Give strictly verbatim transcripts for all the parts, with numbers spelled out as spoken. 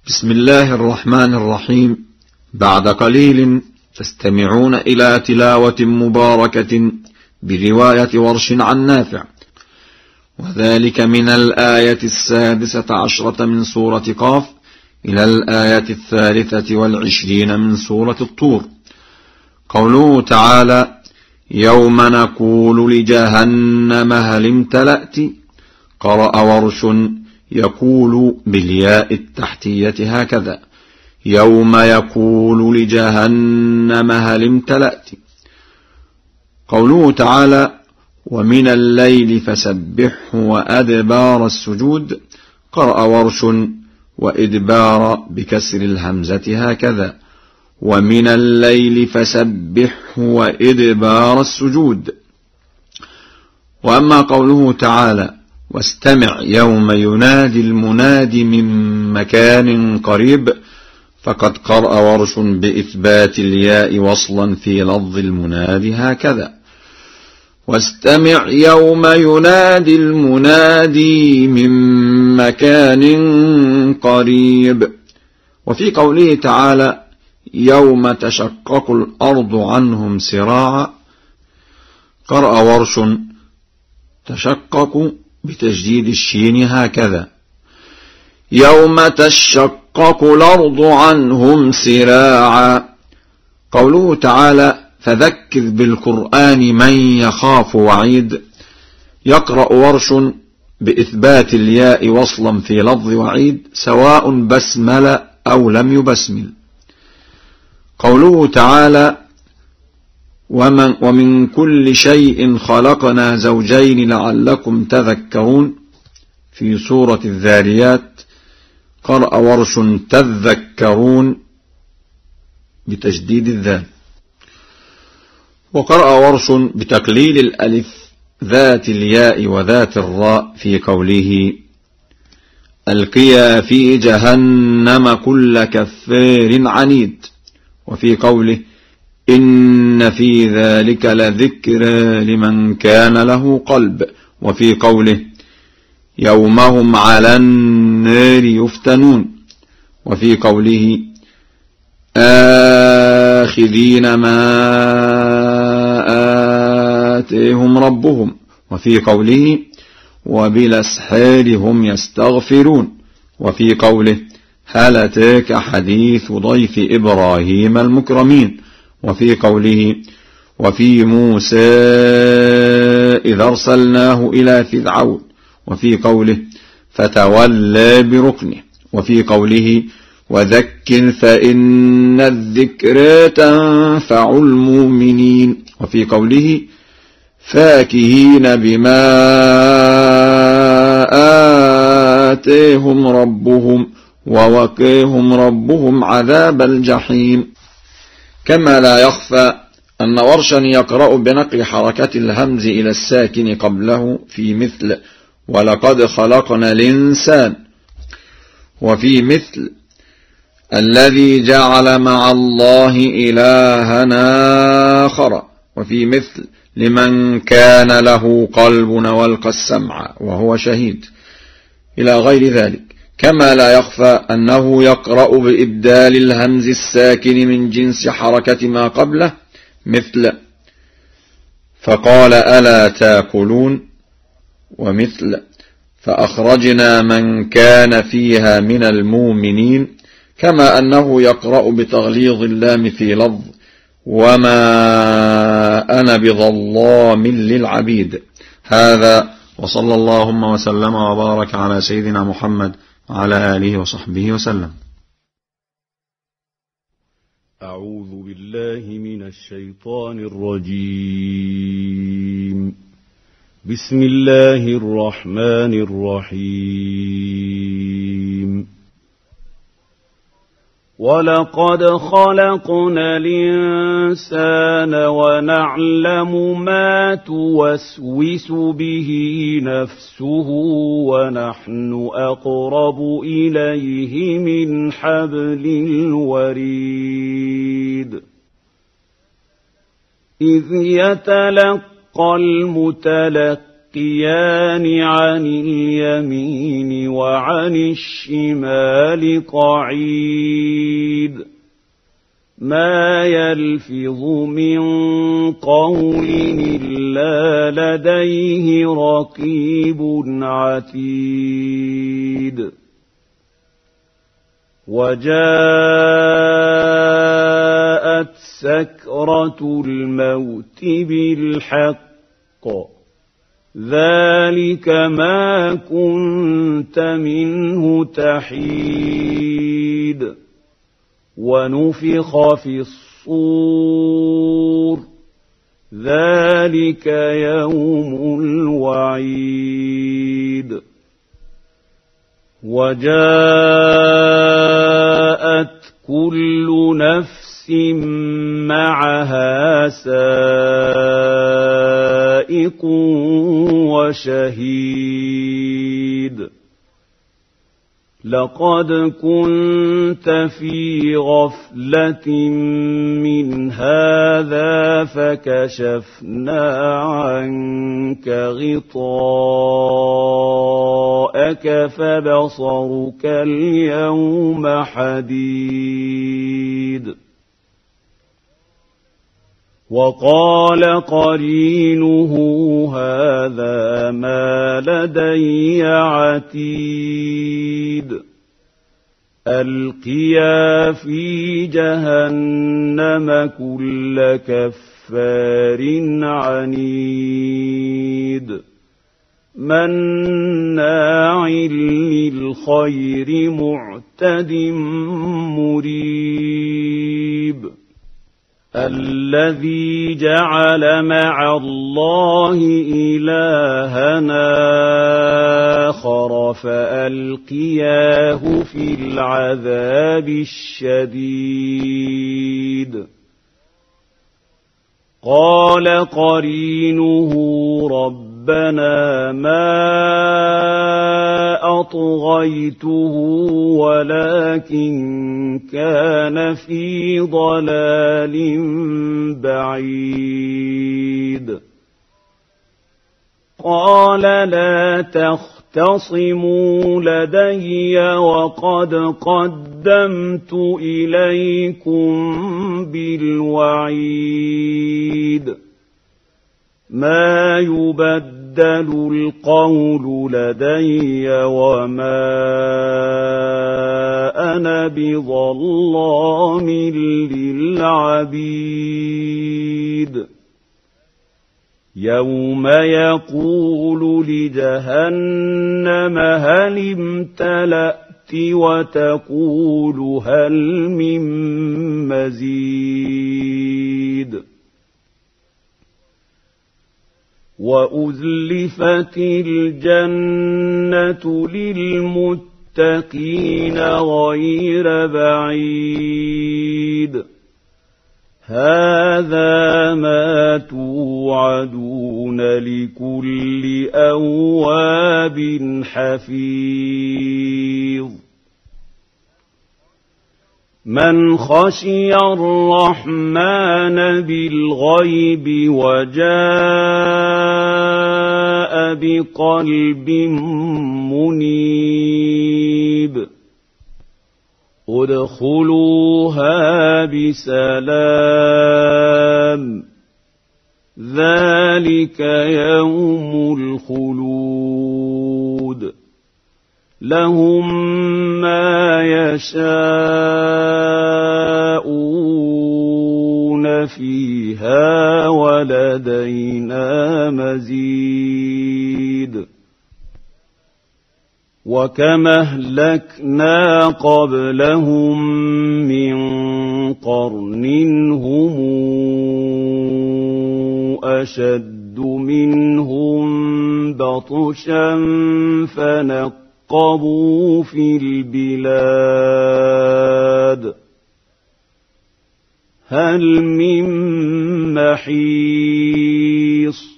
بسم الله الرحمن الرحيم. بعد قليل تستمعون إلى تلاوة مباركة برواية ورش عن نافع، وذلك من الآية السادسة عشرة من سورة قاف إلى الآية الثالثة والعشرين من سورة الطور. قوله تعالى: يوم نقول لجهنم هل امتلأت. قرأ ورش يقول بالياء التحتية هكذا: يوم يقول لجهنم هل امتلأت. قوله تعالى: ومن الليل فسبحه وأدبار السجود. قرأ ورش وإدبار بكسر الهمزة هكذا: ومن الليل فسبحه وإدبار السجود. وأما قوله تعالى: واستمع يوم ينادي المناد من مكان قريب، فقد قرأ ورش بإثبات الياء وصلا في لفظ المنادي هكذا: واستمع يوم ينادي المنادي من مكان قريب. وفي قوله تعالى: يوم تشقق الأرض عنهم سراعا. قرأ ورش تشقق بتجديد الشين هكذا: يوم تشقق الأرض عنهم سراعا. قوله تعالى: فذكر بالقرآن من يخاف وعيد. يقرأ ورش بإثبات الياء وصلا في لفظ وعيد، سواء بسمل أو لم يبسمل. قوله تعالى: ومن, ومن كل شيء خلقنا زوجين لعلكم تذكرون. في سورة الذاريات قرأ ورش تذكرون بتشديد الذال. وقرأ ورش بتقليل الألف ذات الياء وذات الراء في قوله: ألقيا في جهنم كل كفار عنيد. وفي قوله: إن في ذلك لذكرى لمن كان له قلب. وفي قوله: يومهم على النار يفتنون. وفي قوله: آخذين ما آتيهم ربهم. وفي قوله: وبالأسحار هم يستغفرون. وفي قوله: هل أتاك حديث ضيف إبراهيم المكرمين. وفي قوله: وفي موسى إذ أرسلناه إلى فرعون. وفي قوله: فتولى بركنه. وفي قوله: وذكر فإن الذكرى تنفع المؤمنين. وفي قوله: فاكهين بما آتيهم ربهم ووقيهم ربهم عذاب الجحيم. كما لا يخفى أن ورشا يقرأ بنقل حركة الهمز إلى الساكن قبله في مثل ولقد خلقنا الإنسان، وفي مثل الذي جعل مع الله إلها آخر، وفي مثل لمن كان له قلب والقى السمع وهو شهيد، إلى غير ذلك. كما لا يخفى أنه يقرأ بإبدال الهمز الساكن من جنس حركة ما قبله، مثل فقال ألا تاكلون، ومثل فأخرجنا من كان فيها من المؤمنين. كما أنه يقرأ بتغليظ اللام في لفظ وما أنا بظلام للعبيد. هذا، وصلى اللهم وسلم وبارك على سيدنا محمد وعلى آله وصحبه وسلم. أعوذ بالله من الشيطان الرجيم. بسم الله الرحمن الرحيم. ولقد خلقنا الإنسان ونعلم ما توسوس به نفسه ونحن أقرب إليه من حبل الوريد. إذ يتلقى المتلقى يلقيان عن اليمين وعن الشمال قعيد ما يلفظ من قول إلا لديه رقيب عتيد وجاءت سكرة الموت بالحق ذلك ما كنت منه تحيد ونفخ في الصور ذلك يوم الوعيد وجاءت كل نفس معها سائق وشهيد لقد كنت في غفلة من هذا فكشفنا عنك غطاءك فبصرك اليوم حديد وقال قرينه هذا ما لدي عتيد ألقيا في جهنم كل كفار عنيد مناع للخير معتد مريب الذي جعل مع الله إلهنا آخر فألقياه في العذاب الشديد قال قرينه ربنا ما أطغيته ولكن كان في ضلال بعيد قال لا تختصموا لدي وقد قدمت إليكم بالوعيد ما يبدل القول لدي وما أنا بظلام للعبيد يوم يقول لجهنم هل امتلأت وتقول هل من مزيد وأزلفت الجنة للمتقين غير بعيد هذا ما توعدون لكل أواب حفيظ من خشي الرحمن بالغيب وجاء بقلب منيب ادخلوها بسلام ذلك يوم الخلود لهم ما يشاءون فيها ولدينا مزيد وكما أهلكنا قبلهم من قرن هم أشد منهم بطشا فنقبوا في البلاد هل من محيص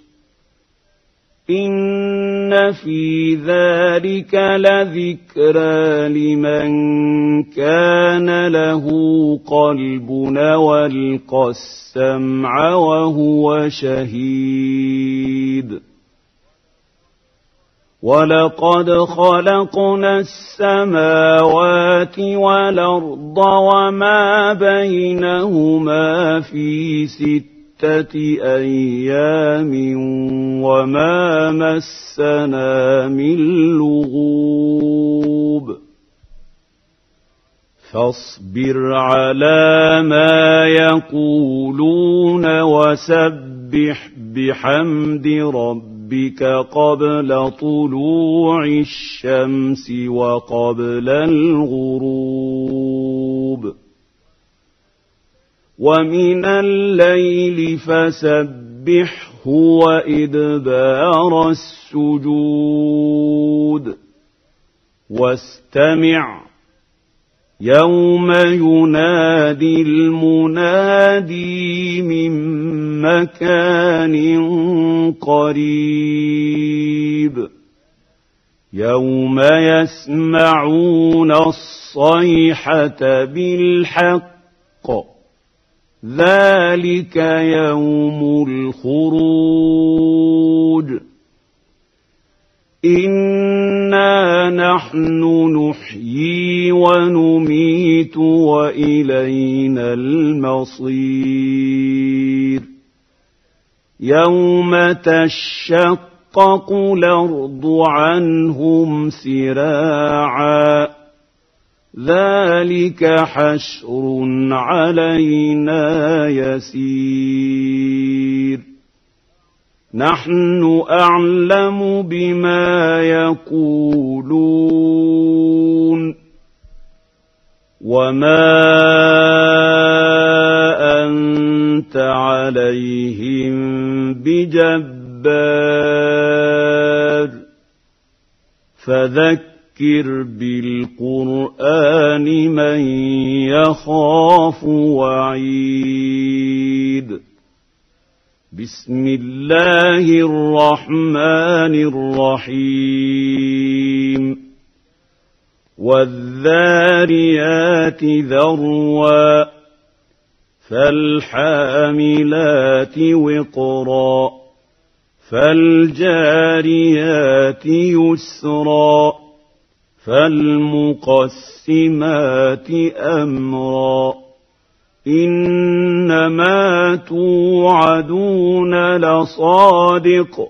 إن في ذلك لذكرى لمن كان له قلب والقى السمع وهو شهيد وَلَقَدْ خَلَقْنَا السَّمَاوَاتِ وَالْأَرْضَ وَمَا بَيْنَهُمَا فِي سِتَّةِ أَيَّامٍ وَمَا مَسَّنَا مِن لُّغُوبٍ فاصبر على ما يقولون وسبح بحمد ربك قبل طلوع الشمس وقبل الغروب ومن الليل فسبحه وإدبار السجود واستمع يوم ينادي المنادي من مكان قريب يوم يسمعون الصيحة بالحق ذلك يوم الخروج إنا نحن نحيي ونميت وإلينا المصير يوم تشقق الأرض عنهم سراعا ذلك حشر علينا يسير نحن أعلم بما يقولون وما أنت عليهم بجبار فذكر بالقرآن من يخاف وعيد بسم الله الرحمن الرحيم والذاريات ذروا فالحاملات وقرا فالجاريات يسرا فالمقسمات أمرا إنما توعدون لصادق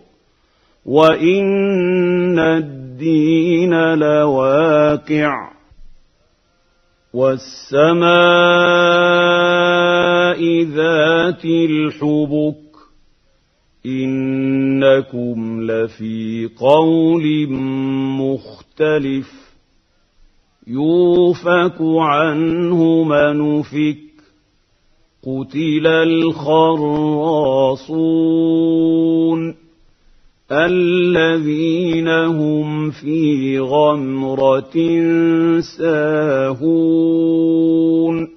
وإن الدين لواقع والسماء ذات الحبك إنكم لفي قول مختلف يوفك عنه من أفك قتل الخراصون الذين هم في غمرة ساهون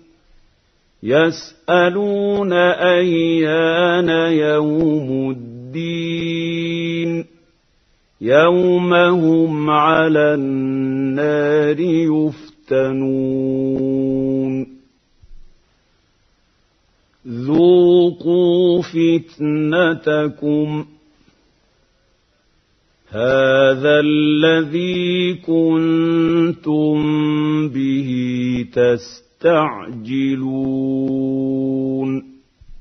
يسألون أيان يوم الدين يوم هم على النار يفتنون ذوقوا فتنتكم هذا الذي كنتم به تستعجلون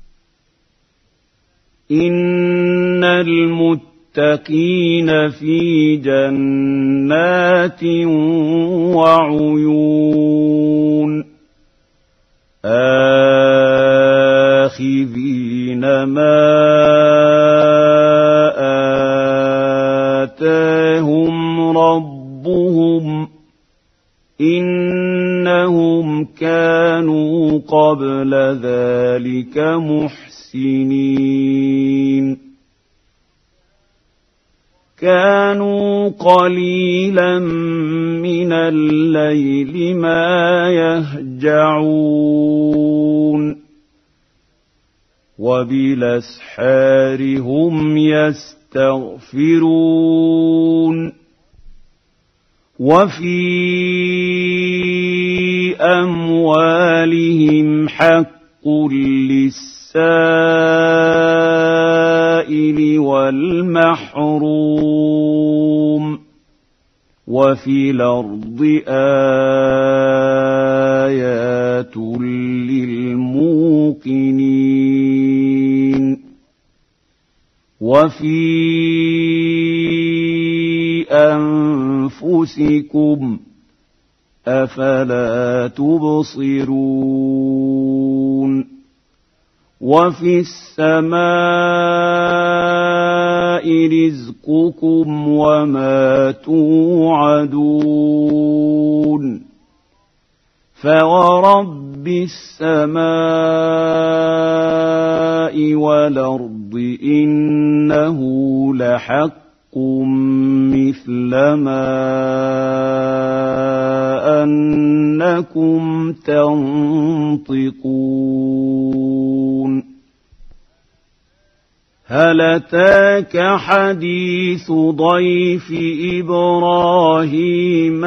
إن المتقين في جنات وعيون آخذين ما آتاهم ربهم إنهم كانوا قبل ذلك محسنين كانوا قليلا من الليل ما يهجعون وبالأسحار هم يستغفرون وفي أموالهم حق للسائل والمحروم وفي الأرض آيات للموقنين وفي أنفسكم أفلا تبصرون وفي السماء رزقكم وما توعدون فورب السماء والأرض إنه لحق مثل ما أنكم تنطقون هل أتاك حديث ضيف إبراهيم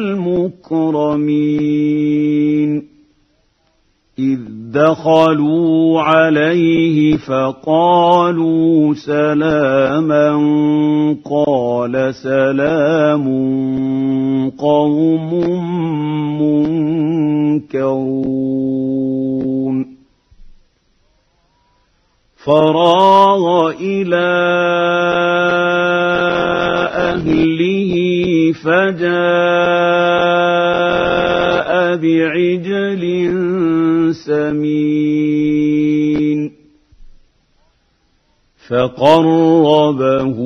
المكرمين إذ دخلوا عليه فقالوا سلاما قال سلام قوم منكرون فراغ إلى أهله فجاء بعجل سمين فقربه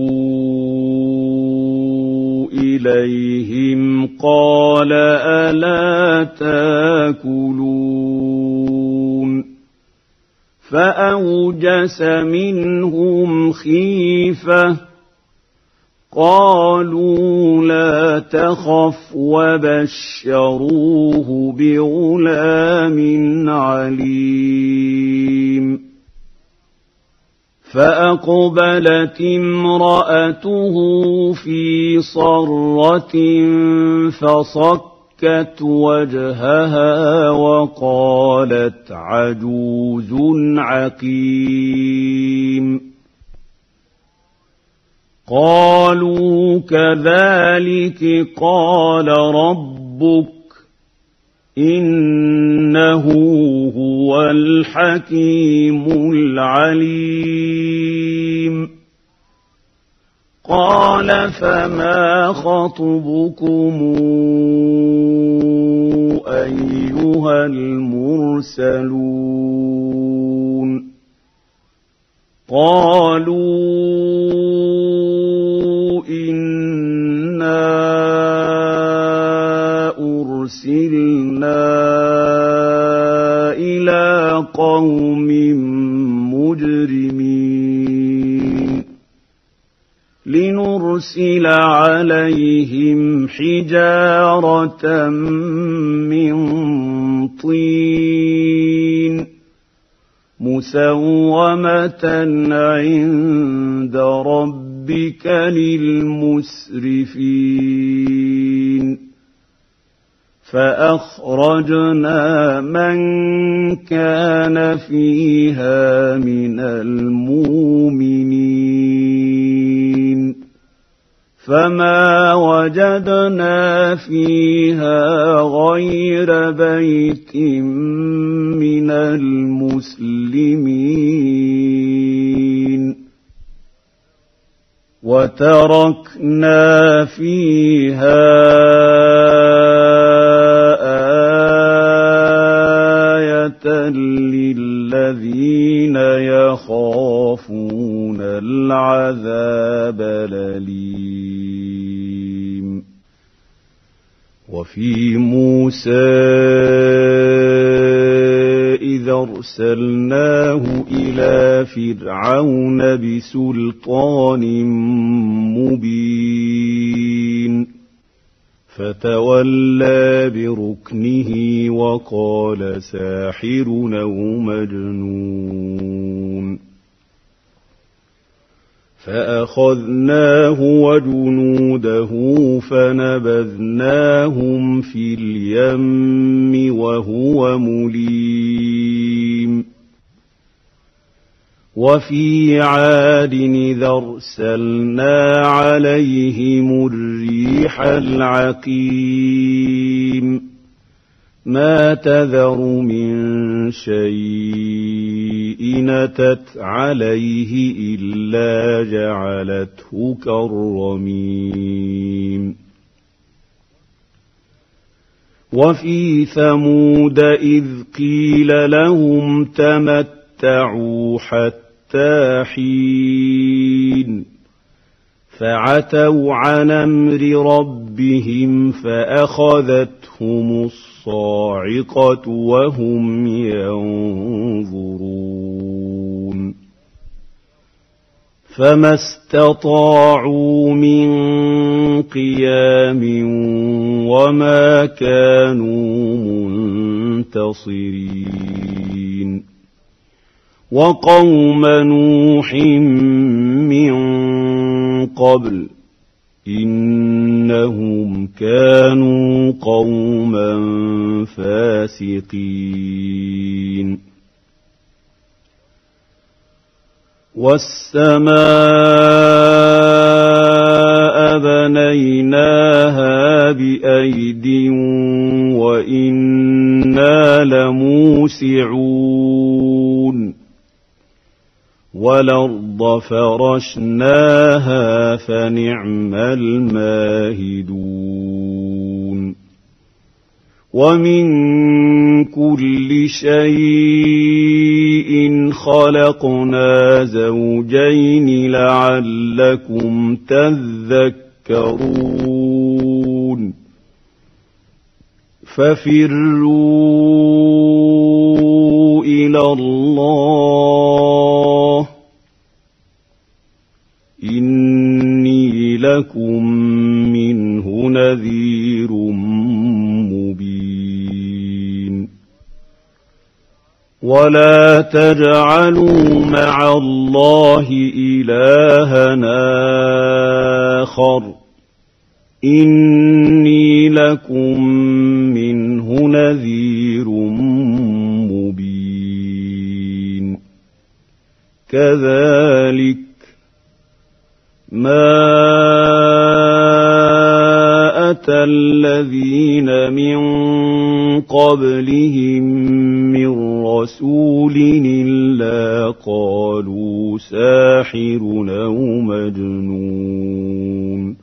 إليهم قال ألا تاكلون فأوجس منهم خيفة قالوا لا تخف وبشروه بغلام عليم فأقبلت امرأته في صرة فصكت وجهها وقالت عجوز عقيم قالوا كذلك قال ربك إنه هو الحكيم العليم قال فما خطبكم أيها المرسلون قالوا إنا أرسلنا إلى قوم مجرمين لنرسل عليهم حجارة من طين مسومة عند ربك للمسرفين فأخرجنا من كان فيها من المؤمنين فما وجدنا فيها غير بيت من المسلمين وتركنا فيها آية للذين يخافون العذاب الأليم وفي موسى إذ أرسلناه إلى فرعون بسلطان مبين فتولى بركنه وقال ساحر أو مجنون فأخذناه وجنوده فنبذناهم في اليم وهو مليم وفي عاد إذا أرسلنا عليهم الريح العقيم ما تذر من شيء أتت عليه إلا جعلته كالرميم وفي ثمود إذ قيل لهم تمتعوا حتى حين فعتوا عن أمر ربهم فأخذتهم الصاعقة وهم ينظرون فما استطاعوا من قيام وما كانوا منتصرين وقوم نوح من قبل إنهم كانوا قوما فاسقين والسماء بنيناها بأيد وإنا لموسعون والأرض فرشناها فنعم الماهدون ومن كل شيء خلقنا زوجين لعلكم تذكرون ففروا إلى الله إني لكم منه نذير مبين ولا تجعلوا مع الله إلهنا آخر إني لكم منه نذير مبين كذلك ما أتى الذين من قبلهم من رسول إلا قالوا ساحر أو مجنون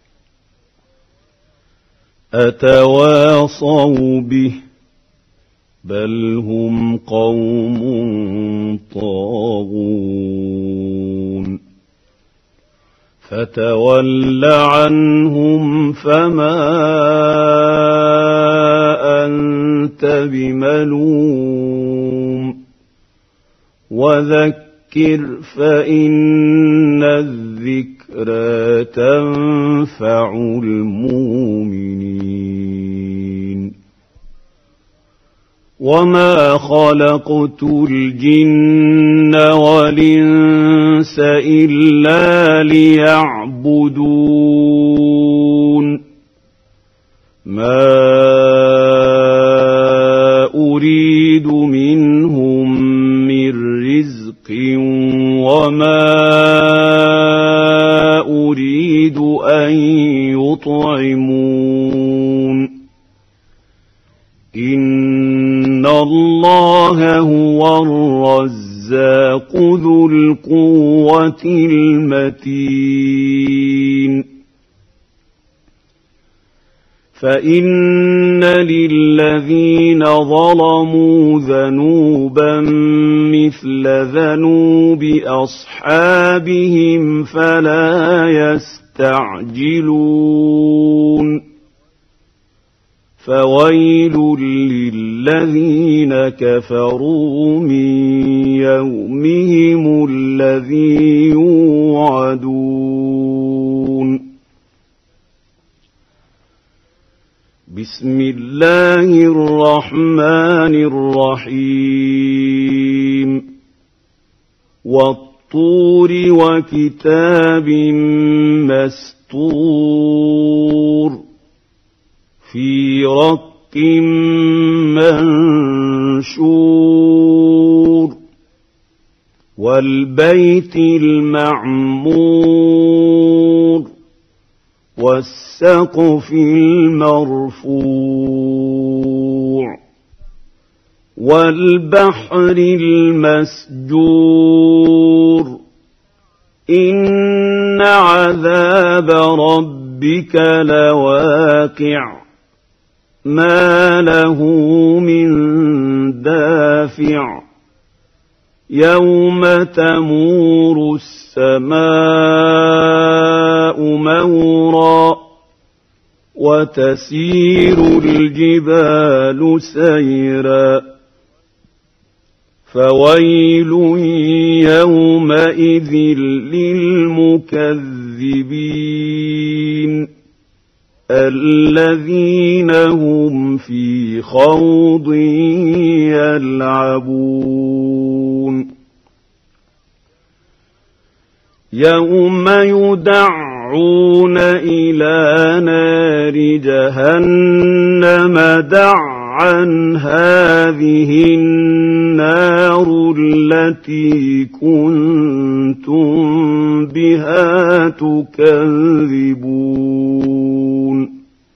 أتواصوا به بل هم قوم طاغون فتول عنهم فما أنت بملوم وذكر فإن الذكرى تنفع المؤمنين وما خلقت الجن والإنس إلا ليعبدون ما أريد منهم من رزق وما أريد أن يطعمون إن الله هو الرزاق ذو القوة المتين فإن للذين ظلموا ذنوبا مثل ذنوب أصحابهم فلا يستعجلون فويل للذين كفروا من يومهم الذي يوعدون بسم الله الرحمن الرحيم والطور وكتاب مسطور في رق منشور والبيت المعمور والسقف المرفوع والبحر المسجور إن عذاب ربك لواقع ما له من دافع يوم تمور السماء مورا وتسير الجبال سيرا فويل يومئذ للمكذبين الذين هم في خوض يلعبون يوم يدعون إلى نار جهنم دعا هذه النار التي كنتم بها تكذبون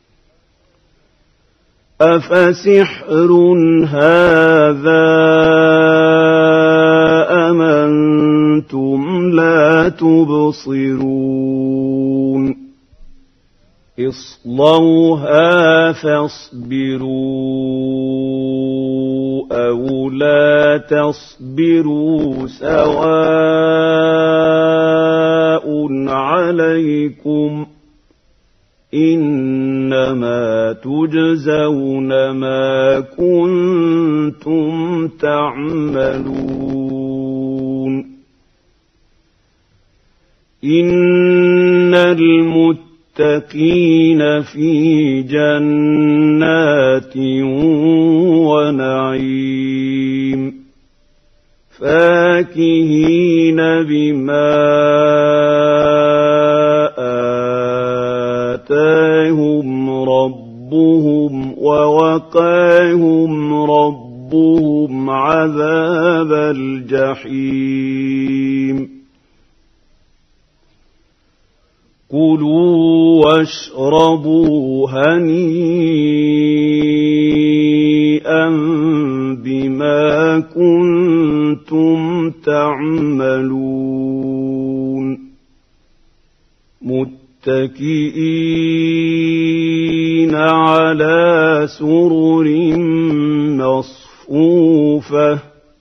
أفسحر هذا أم أنتم لا تبصرون اصلوها فاصبروا أو لا تصبروا سواء عليكم إنما تجزون ما كنتم تعملون إن المتقين في جنات ونعيم فاكهين بما آتاهم ربهم ووقاهم ربهم عذاب الجحيم كلوا واشربوا هنيئا بما كنتم تعملون متكئين على سرر مصفوفة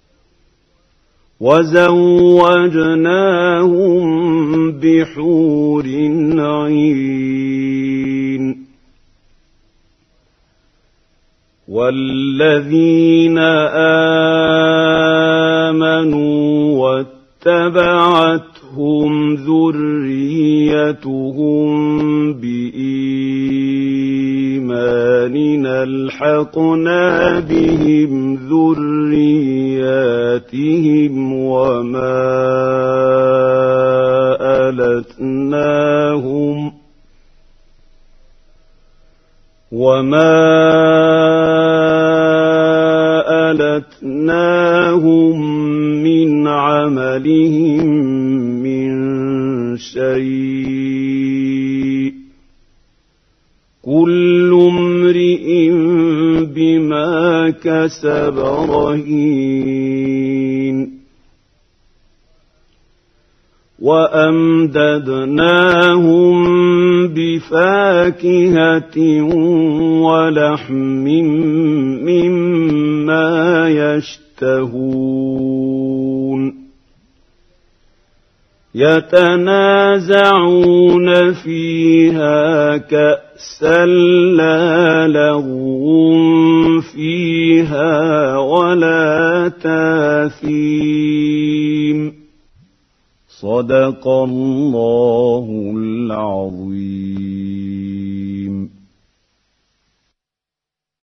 وزوجناهم بحور عين والذين آمنوا واتبعتهم ذريتهم بإيمان ألحقنا بهم ذرياتهم وما ألتناهم وما ألتناهم من عملهم من شيء كل امرئ بما كسب رهين وأمددناهم بفاكهة ولحم مما يشتهون يتنازعون فيها كأسا لا لغو فيها ولا تاثيم صدق الله العظيم.